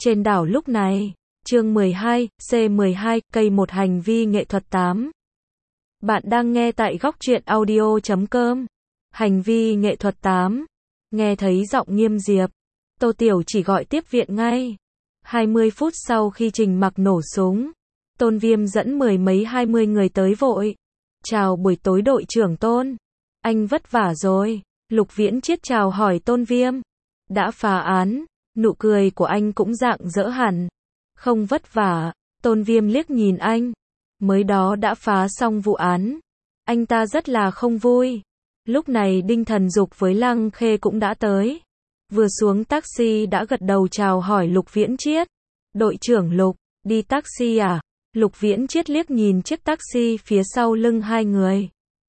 Trên đảo lúc này, chương 12, C12, cây một hành vi nghệ thuật 8. Bạn đang nghe tại góc truyện audio.com. Hành vi nghệ thuật 8. Nghe thấy giọng Nghiêm Diệp, Tô Tiểu chỉ gọi tiếp viện ngay. 20 phút sau khi Trình Mặc nổ súng, Tôn Viêm dẫn mười mấy 20 người tới vội. Chào buổi tối đội trưởng Tôn. Anh vất vả rồi. Lục Viễn Chiết chào hỏi Tôn Viêm. Đã phá án. Nụ cười của anh cũng rạng rỡ hẳn. Không vất vả. Tôn Viêm liếc nhìn anh. Mới đó đã phá xong vụ án. Anh ta rất là không vui. Lúc này Đinh Thần Dục với Lăng Khê cũng đã tới. Vừa xuống taxi đã gật đầu chào hỏi Lục Viễn Chiết. Đội trưởng Lục, đi taxi à? Lục Viễn Chiết liếc nhìn chiếc taxi phía sau lưng hai người.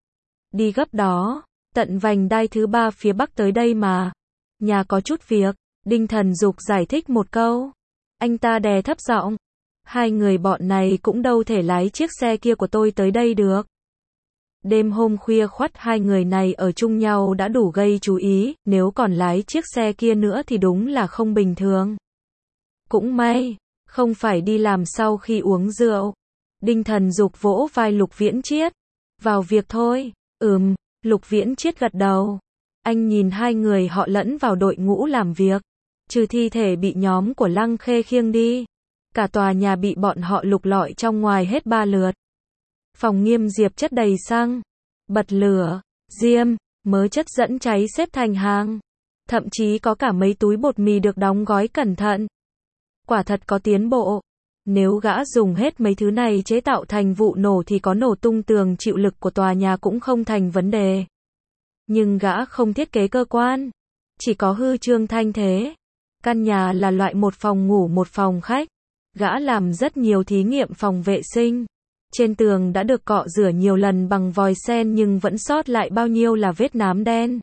Đi gấp đó, tận vành đai thứ 3 phía bắc tới đây mà. Nhà có chút việc, Đinh Thần Dục giải thích một câu. Anh ta đè thấp giọng. Hai người bọn này cũng đâu thể lái chiếc xe kia của tôi tới đây được. Đêm hôm khuya khoắt hai người này ở chung nhau đã đủ gây chú ý, nếu còn lái chiếc xe kia nữa thì đúng là không bình thường. Cũng may, không phải đi làm sau khi uống rượu. Đinh Thần Dục vỗ vai Lục Viễn Chiết. Vào việc thôi. Lục Viễn Chiết gật đầu. Anh nhìn hai người họ lẫn vào đội ngũ làm việc. Trừ thi thể bị nhóm của Lăng Khê khiêng đi. Cả tòa nhà bị bọn họ lục lọi trong ngoài hết 3 lượt. Phòng Nghiêm Diệp chất đầy xăng, bật lửa, diêm, mớ chất dẫn cháy xếp thành hàng. Thậm chí có cả mấy túi bột mì được đóng gói cẩn thận. Quả thật có tiến bộ. Nếu gã dùng hết mấy thứ này chế tạo thành vụ nổ thì có nổ tung tường chịu lực của tòa nhà cũng không thành vấn đề. Nhưng gã không thiết kế cơ quan. Chỉ có hư trương thanh thế. Căn nhà là loại một phòng ngủ một phòng khách. Gã làm rất nhiều thí nghiệm phòng vệ sinh. Trên tường đã được cọ rửa nhiều lần bằng vòi sen nhưng vẫn sót lại bao nhiêu là vết nám đen.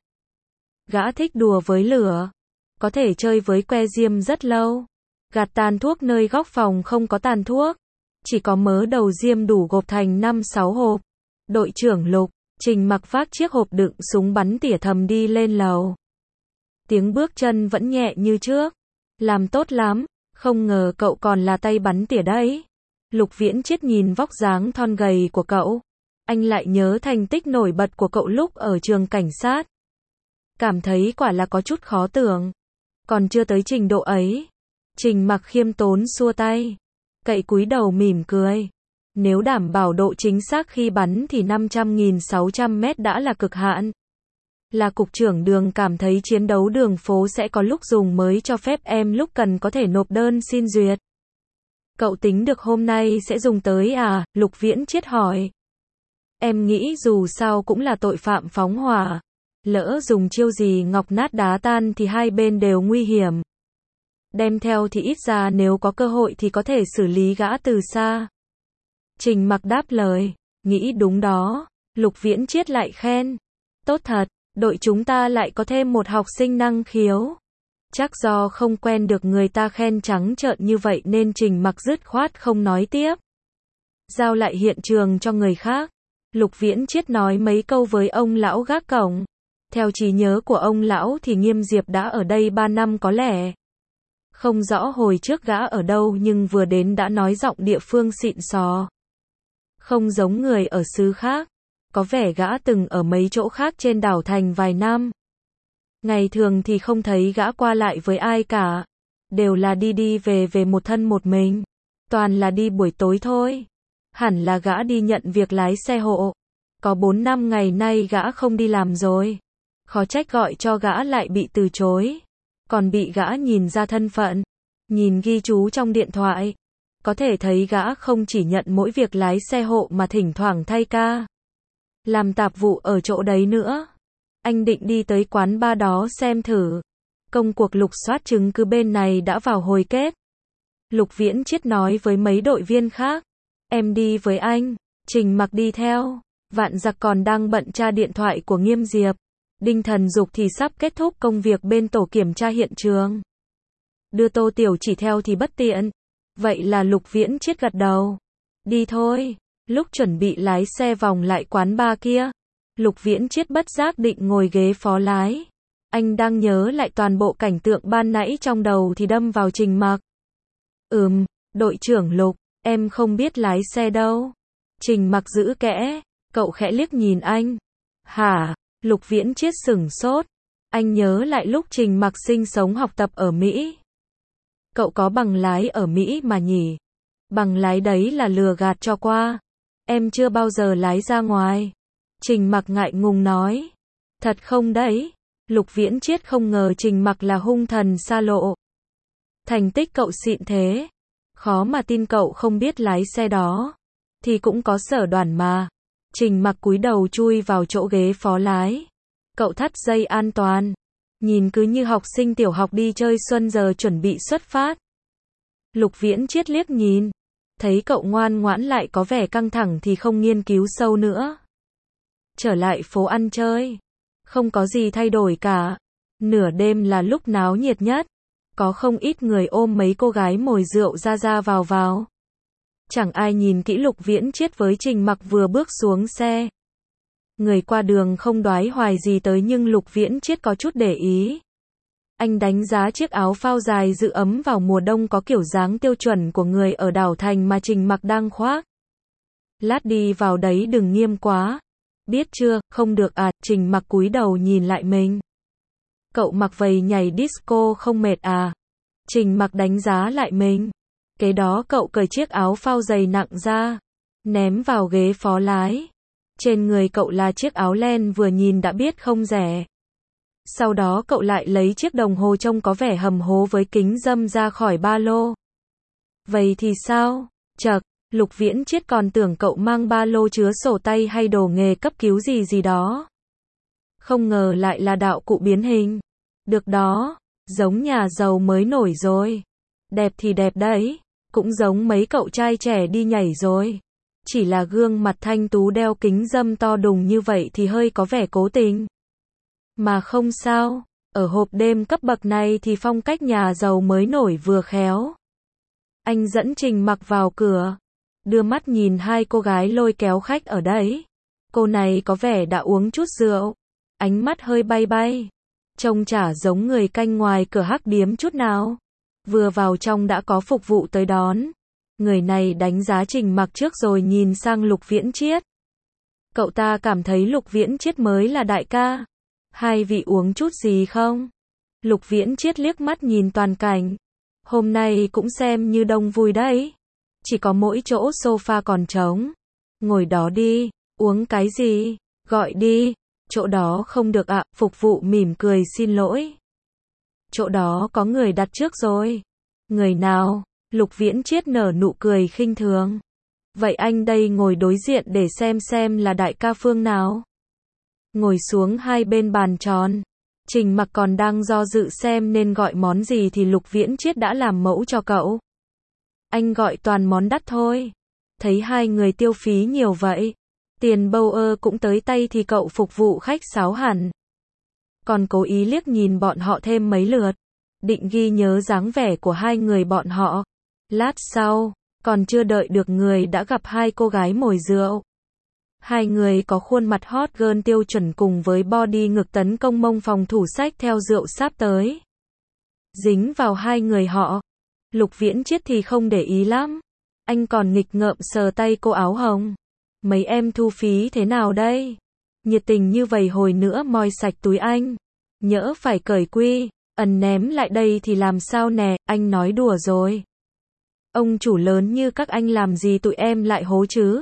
Gã thích đùa với lửa. Có thể chơi với que diêm rất lâu. Gạt tàn thuốc nơi góc phòng không có tàn thuốc. Chỉ có mớ đầu diêm đủ gộp thành 5-6 hộp. Đội trưởng Lục, Trình Mặc vác chiếc hộp đựng súng bắn tỉa thầm đi lên lầu. Tiếng bước chân vẫn nhẹ như trước. Làm tốt lắm, không ngờ cậu còn là tay bắn tỉa đấy. Lục Viễn Chiết nhìn vóc dáng thon gầy của cậu. Anh lại nhớ thành tích nổi bật của cậu lúc ở trường cảnh sát. Cảm thấy quả là có chút khó tưởng. Còn chưa tới trình độ ấy. Trình Mặc khiêm tốn xua tay. Cậy cúi đầu mỉm cười. Nếu đảm bảo độ chính xác khi bắn thì 500.600 mét đã là cực hạn. Là cục trưởng Đường cảm thấy chiến đấu đường phố sẽ có lúc dùng mới cho phép em lúc cần có thể nộp đơn xin duyệt. Cậu tính được hôm nay sẽ dùng tới à? Lục Viễn Chiết hỏi. Em nghĩ dù sao cũng là tội phạm phóng hỏa. Lỡ dùng chiêu gì ngọc nát đá tan thì hai bên đều nguy hiểm. Đem theo thì ít ra nếu có cơ hội thì có thể xử lý gã từ xa. Trình Mặc đáp lời. Nghĩ đúng đó. Lục Viễn Chiết lại khen. Tốt thật, đội chúng ta lại có thêm một học sinh năng khiếu. Chắc do không quen được người ta khen trắng trợn như vậy nên Trình Mặc dứt khoát không nói tiếp. Giao lại hiện trường cho người khác. Lục Viễn Chiết nói mấy câu với ông lão gác cổng. Theo trí nhớ của ông lão thì Nghiêm Diệp đã ở đây 3 năm có lẽ. Không rõ hồi trước gã ở đâu nhưng vừa đến đã nói giọng địa phương xịn sò. Không giống người ở xứ khác. Có vẻ gã từng ở mấy chỗ khác trên đảo thành vài năm. Ngày thường thì không thấy gã qua lại với ai cả. Đều là đi về một thân một mình. Toàn là đi buổi tối thôi. Hẳn là gã đi nhận việc lái xe hộ. Có 4 năm ngày nay gã không đi làm rồi. Khó trách gọi cho gã lại bị từ chối. Còn bị gã nhìn ra thân phận. Nhìn ghi chú trong điện thoại. Có thể thấy gã không chỉ nhận mỗi việc lái xe hộ mà thỉnh thoảng thay ca. Làm tạp vụ ở chỗ đấy nữa. Anh định đi tới quán bar đó xem thử. Công cuộc lục soát chứng cứ bên này đã vào hồi kết. Lục Viễn Chiết nói với mấy đội viên khác. Em đi với anh. Trình Mặc đi theo. Vạn Giặc còn đang bận tra điện thoại của Nghiêm Diệp. Đinh Thần Dục thì sắp kết thúc công việc bên tổ kiểm tra hiện trường. Đưa Tô Tiểu chỉ theo thì bất tiện. Vậy là Lục Viễn Chiết gật đầu. Đi thôi. Lúc chuẩn bị lái xe vòng lại quán bar kia. Lục Viễn Chiết bất giác định ngồi ghế phó lái. Anh đang nhớ lại toàn bộ cảnh tượng ban nãy trong đầu thì đâm vào Trình Mặc. Đội trưởng Lục, em không biết lái xe đâu. Trình Mặc giữ kẽ, cậu khẽ liếc nhìn anh. Hả? Lục Viễn Chiết sửng sốt. Anh nhớ lại lúc Trình Mặc sinh sống học tập ở Mỹ. Cậu có bằng lái ở Mỹ mà nhỉ? Bằng lái đấy là lừa gạt cho qua. Em chưa bao giờ lái ra ngoài. Trình Mặc ngại ngùng nói. Thật không đấy? Lục Viễn Chiết không ngờ Trình Mặc là hung thần xa lộ. Thành tích cậu xịn thế. Khó mà tin cậu không biết lái xe đó. Thì cũng có sở đoàn mà. Trình Mặc cúi đầu chui vào chỗ ghế phó lái. Cậu thắt dây an toàn. Nhìn cứ như học sinh tiểu học đi chơi xuân giờ chuẩn bị xuất phát. Lục Viễn Chiết liếc nhìn. Thấy cậu ngoan ngoãn lại có vẻ căng thẳng thì không nghiên cứu sâu nữa. Trở lại phố ăn chơi. Không có gì thay đổi cả. Nửa đêm là lúc náo nhiệt nhất. Có không ít người ôm mấy cô gái mồi rượu ra vào. Chẳng ai nhìn kỹ Lục Viễn Chiết với Trình Mặc vừa bước xuống xe. Người qua đường không đoái hoài gì tới nhưng Lục Viễn Chiết có chút để ý. Anh đánh giá chiếc áo phao dài giữ ấm vào mùa đông có kiểu dáng tiêu chuẩn của người ở đảo thành mà Trình Mặc đang khoác. Lát đi vào đấy đừng nghiêm quá. Biết chưa, không được à, Trình Mặc cúi đầu nhìn lại mình. Cậu mặc vầy nhảy disco không mệt à? Trình Mặc đánh giá lại mình. Kế đó cậu cởi chiếc áo phao dày nặng ra, ném vào ghế phó lái. Trên người cậu là chiếc áo len vừa nhìn đã biết không rẻ. Sau đó cậu lại lấy chiếc đồng hồ trông có vẻ hầm hố với kính râm ra khỏi ba lô. Vậy thì sao? Chậc, Lục Viễn Chiết còn tưởng cậu mang ba lô chứa sổ tay hay đồ nghề cấp cứu gì đó. Không ngờ lại là đạo cụ biến hình. Được đó, giống nhà giàu mới nổi rồi. Đẹp thì đẹp đấy, cũng giống mấy cậu trai trẻ đi nhảy rồi. Chỉ là gương mặt thanh tú đeo kính râm to đùng như vậy thì hơi có vẻ cố tình. Mà không sao, ở hộp đêm cấp bậc này thì phong cách nhà giàu mới nổi vừa khéo. Anh dẫn Trình Mặc vào cửa, đưa mắt nhìn hai cô gái lôi kéo khách ở đấy. Cô này có vẻ đã uống chút rượu, ánh mắt hơi bay, trông chả giống người canh ngoài cửa hắc điếm chút nào. Vừa vào trong đã có phục vụ tới đón. Người này đánh giá Trình Mặc trước rồi nhìn sang Lục Viễn Chiết. Cậu ta cảm thấy Lục Viễn Chiết mới là đại ca. Hai vị uống chút gì không? Lục Viễn Chiết liếc mắt nhìn toàn cảnh. Hôm nay cũng xem như đông vui đấy. Chỉ có mỗi chỗ sofa còn trống. Ngồi đó đi, uống cái gì? Gọi đi. Chỗ đó không được ạ, phục vụ mỉm cười xin lỗi. Chỗ đó có người đặt trước rồi. Người nào? Lục Viễn Chiết nở nụ cười khinh thường. Vậy anh đây ngồi đối diện để xem là đại ca phương nào. Ngồi xuống hai bên bàn tròn. Trình Mặc còn đang do dự xem nên gọi món gì thì Lục Viễn Chiết đã làm mẫu cho cậu. Anh gọi toàn món đắt thôi. Thấy hai người tiêu phí nhiều vậy. Tiền bầu cũng tới tay thì cậu phục vụ khách sáo hẳn. Còn cố ý liếc nhìn bọn họ thêm mấy lượt. Định ghi nhớ dáng vẻ của hai người bọn họ. Lát sau, còn chưa đợi được người đã gặp hai cô gái mồi rượu. Hai người có khuôn mặt hot girl tiêu chuẩn cùng với body ngực tấn công mông phòng thủ xách theo rượu sáp tới. Dính vào hai người họ. Lục Viễn Chiết thì không để ý lắm. Anh còn nghịch ngợm sờ tay cô áo hồng. Mấy em thu phí thế nào đây? Nhiệt tình như vậy hồi nữa moi sạch túi anh. Nhỡ phải cởi quy, ẩn ném lại đây thì làm sao nè, anh nói đùa rồi. Ông chủ lớn như các anh làm gì tụi em lại hố chứ?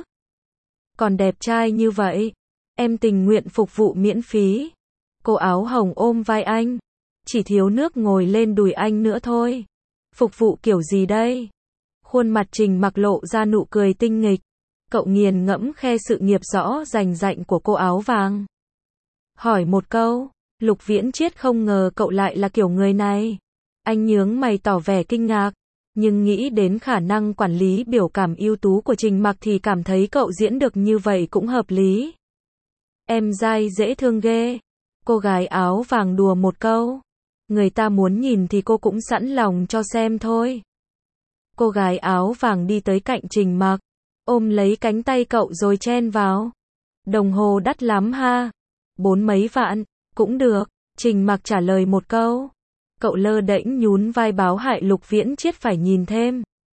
Còn đẹp trai như vậy, em tình nguyện phục vụ miễn phí. Cô áo hồng ôm vai anh, chỉ thiếu nước ngồi lên đùi anh nữa thôi. Phục vụ kiểu gì đây? Khuôn mặt Trình Mặc lộ ra nụ cười tinh nghịch. Cậu nghiền ngẫm khe sự nghiệp rõ rành rạnh của cô áo vàng. Hỏi một câu, Lục Viễn Chiết không ngờ cậu lại là kiểu người này. Anh nhướng mày tỏ vẻ kinh ngạc, nhưng nghĩ đến khả năng quản lý biểu cảm ưu tú của Trình Mặc thì cảm thấy cậu diễn được như vậy cũng hợp lý. Em dai dễ thương ghê. Cô gái áo vàng đùa một câu. Người ta muốn nhìn thì cô cũng sẵn lòng cho xem thôi. Cô gái áo vàng đi tới cạnh Trình Mặc, ôm lấy cánh tay cậu rồi chen vào. Đồng hồ đắt lắm ha. 4 mấy vạn, cũng được. Trình Mặc trả lời một câu. Cậu lơ đễnh nhún vai báo hại Lục Viễn Chiết phải nhìn thêm.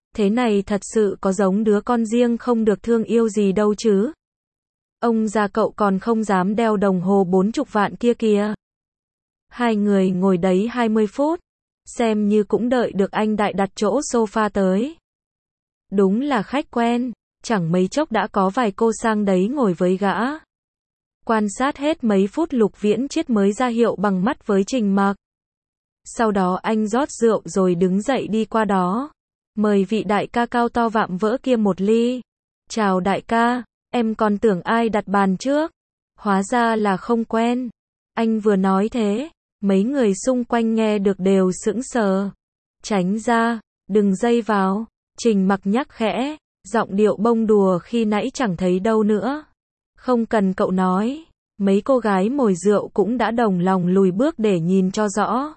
thế này thật sự có giống đứa con riêng không được thương yêu gì đâu chứ. Ông già cậu còn không dám đeo đồng hồ 40 vạn kia kìa. Hai người ngồi đấy 20 phút, xem như cũng đợi được anh Đại đặt chỗ sofa tới. Đúng là khách quen, chẳng mấy chốc đã có vài cô sang đấy ngồi với gã. Quan sát hết mấy phút Lục Viễn Chiết mới ra hiệu bằng mắt với Trình Mặc. Sau đó anh rót rượu rồi đứng dậy đi qua đó. Mời vị đại ca cao to vạm vỡ kia một ly. Chào đại ca, em còn tưởng ai đặt bàn trước. Hóa ra là không quen. Anh vừa nói thế, mấy người xung quanh nghe được đều sững sờ. Tránh ra, đừng dây vào. Trình Mặc nhắc khẽ, giọng điệu bông đùa khi nãy chẳng thấy đâu nữa. Không cần cậu nói, mấy cô gái mồi rượu cũng đã đồng lòng lùi bước để nhìn cho rõ.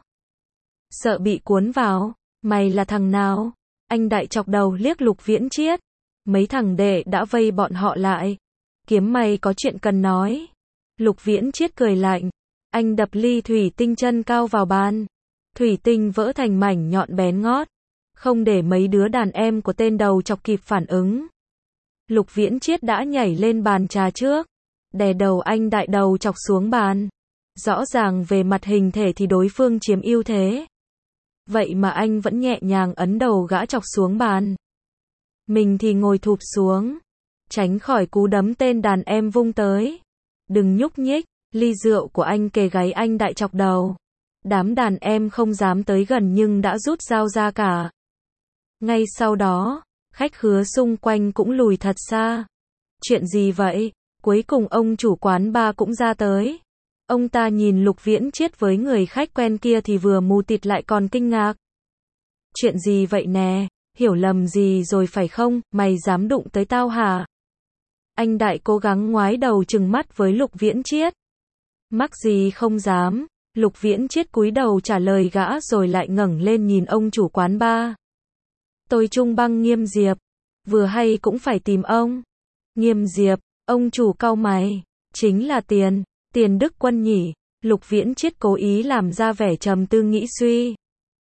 Sợ bị cuốn vào, mày là thằng nào? Anh Đại chọc đầu liếc Lục Viễn Chiết. Mấy thằng đệ đã vây bọn họ lại. Kiếm mày có chuyện cần nói. Lục Viễn Chiết cười lạnh. Anh đập ly thủy tinh chân cao vào bàn. Thủy tinh vỡ thành mảnh nhọn bén ngót. Không để mấy đứa đàn em của tên đầu chọc kịp phản ứng. Lục Viễn Chiết đã nhảy lên bàn trà trước. Đè đầu anh Đại đầu chọc xuống bàn. Rõ ràng về mặt hình thể thì đối phương chiếm ưu thế. Vậy mà anh vẫn nhẹ nhàng ấn đầu gã chọc xuống bàn. Mình thì ngồi thụp xuống. Tránh khỏi cú đấm tên đàn em vung tới. Đừng nhúc nhích, ly rượu của anh kề gáy anh Đại chọc đầu. Đám đàn em không dám tới gần nhưng đã rút dao ra cả. Ngay sau đó, khách khứa xung quanh cũng lùi thật xa. Chuyện gì vậy? Cuối cùng ông chủ quán bar cũng ra tới. Ông ta nhìn Lục Viễn Chiết với người khách quen kia thì vừa mù tịt lại còn kinh ngạc. Chuyện gì vậy nè? Hiểu lầm gì rồi phải không? Mày dám đụng tới tao hả? Anh Đại cố gắng ngoái đầu trừng mắt với Lục Viễn Chiết. Mắc gì không dám. Lục Viễn Chiết cúi đầu trả lời gã rồi lại ngẩng lên nhìn ông chủ quán bar. Tôi Trung Băng Nghiêm Diệp. Vừa hay cũng phải tìm ông. Nghiêm Diệp, ông chủ cau mày. Chính là Tiền Đức Quân nhỉ? Lục Viễn Chiết cố ý làm ra vẻ trầm tư nghĩ suy.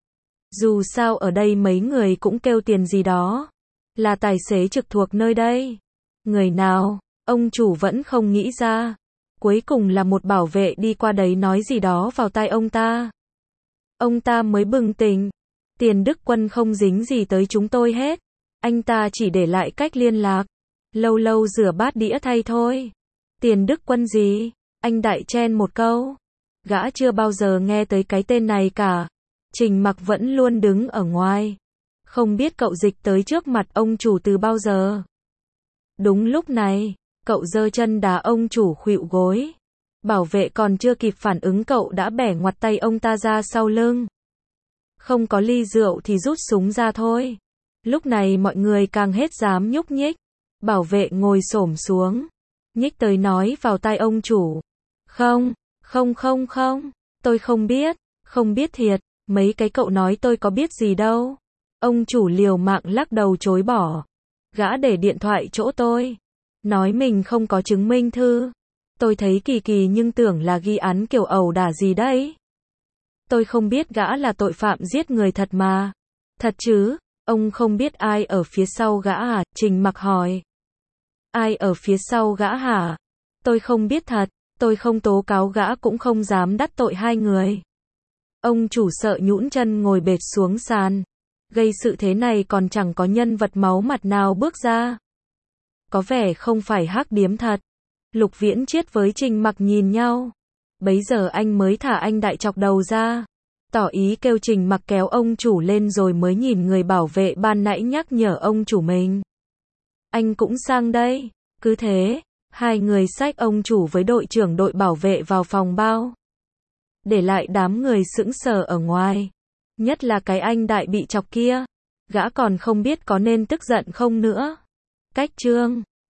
Dù sao ở đây mấy người cũng kêu Tiền gì đó. Là tài xế trực thuộc nơi đây. Người nào? Ông chủ vẫn không nghĩ ra. Cuối cùng là một bảo vệ đi qua đấy nói gì đó vào tai ông ta. Ông ta mới bừng tỉnh. Tiền Đức Quân không dính gì tới chúng tôi hết. Anh ta chỉ để lại cách liên lạc. Lâu lâu rửa bát đĩa thay thôi. Tiền Đức Quân gì? Anh Đại chen một câu. Gã chưa bao giờ nghe tới cái tên này cả. Trình Mặc vẫn luôn đứng ở ngoài. Không biết cậu dịch tới trước mặt ông chủ từ bao giờ. Đúng lúc này, cậu giơ chân đá ông chủ khuỵu gối. Bảo vệ còn chưa kịp phản ứng cậu đã bẻ ngoặt tay ông ta ra sau lưng. Không có ly rượu thì rút súng ra thôi. Lúc này mọi người càng hết dám nhúc nhích. Bảo vệ ngồi xổm xuống. Nhích tới nói vào tai ông chủ. Không, tôi không biết thiệt, mấy cái cậu nói tôi có biết gì đâu. Ông chủ liều mạng lắc đầu chối bỏ. Gã để điện thoại chỗ tôi. Nói mình không có chứng minh thư. Tôi thấy kỳ kỳ nhưng tưởng là ghi án kiểu ẩu đả gì đấy. Tôi không biết gã là tội phạm giết người thật mà. Thật chứ, ông không biết ai ở phía sau gã à? Trình Mặc hỏi. Ai ở phía sau gã hả? Tôi không biết thật, tôi không tố cáo gã cũng không dám đắc tội hai người. Ông chủ sợ nhũn chân ngồi bệt xuống sàn. Gây sự thế này còn chẳng có nhân vật máu mặt nào bước ra. Có vẻ không phải hắc điếm thật. Lục Viễn Chiết với Trình Mặc nhìn nhau. Bấy giờ anh mới thả anh Đại chọc đầu ra. Tỏ ý kêu Trình Mặc kéo ông chủ lên rồi mới nhìn người bảo vệ ban nãy nhắc nhở ông chủ mình. Anh cũng sang đây. Cứ thế, hai người xách ông chủ với đội trưởng đội bảo vệ vào phòng bao. Để lại đám người sững sờ ở ngoài. Nhất là cái anh Đại bị chọc kia. Gã còn không biết có nên tức giận không nữa. Cách chương